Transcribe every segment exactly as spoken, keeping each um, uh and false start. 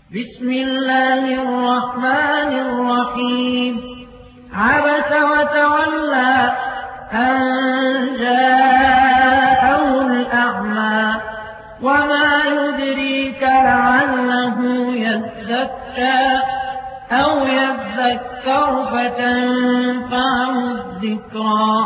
بسم الله الرحمن الرحيم عبس وتولى أن جاءه الأعمى وما يدريك لعله يزكى أو يذكر فتنفعه الذكرى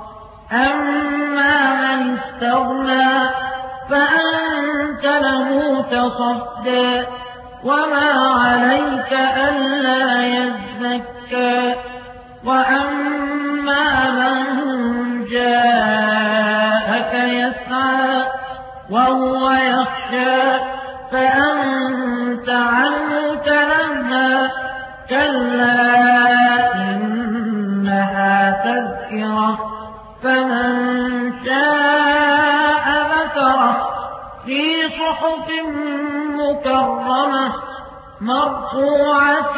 أما من استغنى فأنت له تصدى وما عليك ألا يزكى وأما من جاءك يسعى وهو يخشى فأنت عنه تلهى كلا إنها تذكرة فمن شاء ذكره في صحف مكرمة مرفوعة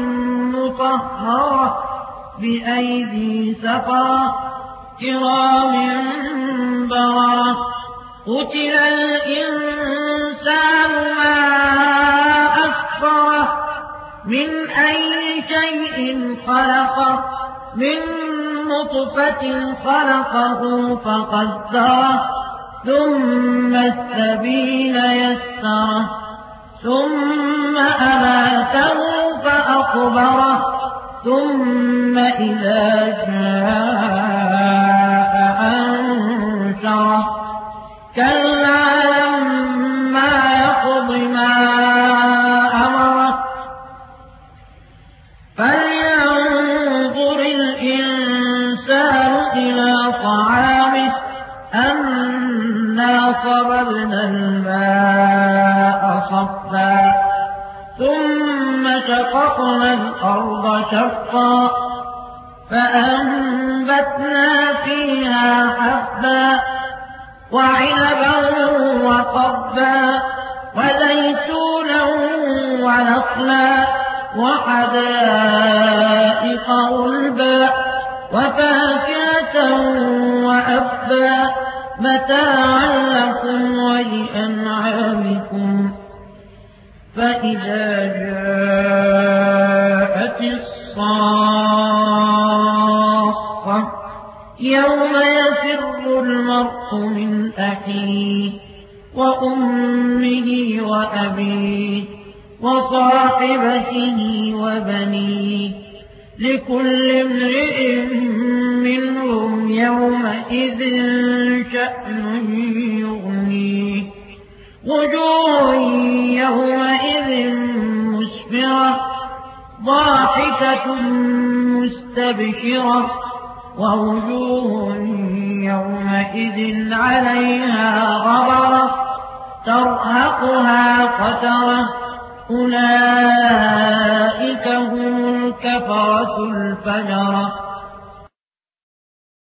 مطهرة بأيدي سفرة كرام بررة قتل الإنسان ما أكفره من أي شيء خلقه من نطفة خلقه فقدره ثم السبيل يسره ثم أماته فأقبره ثم إذا جاء أنشره كلا لما يقض ما أمره فلينظر الإنسان إلى طعامه أنا صببنا الماء صبا ثم شققنا الأرض شقا فأنبتنا فيها حبا وعنبا وقبا وزيتونا ونخلا وحدائق غلبا وفاكهة وأبا متاعا لكم ولأنعامكم فإذا جاءت الصاخة يوم يفر المرء من أخيه وأمه وأبيه وصاحبته وبنيه لكل امرئ منهم يومئذ شأن يغنيه وجوه يومئذ مسفرة ضاحكة مستبشرة ووجوه يومئذ عليها غبرة ترهقها قترة أولئك هم الكفرة الفجرة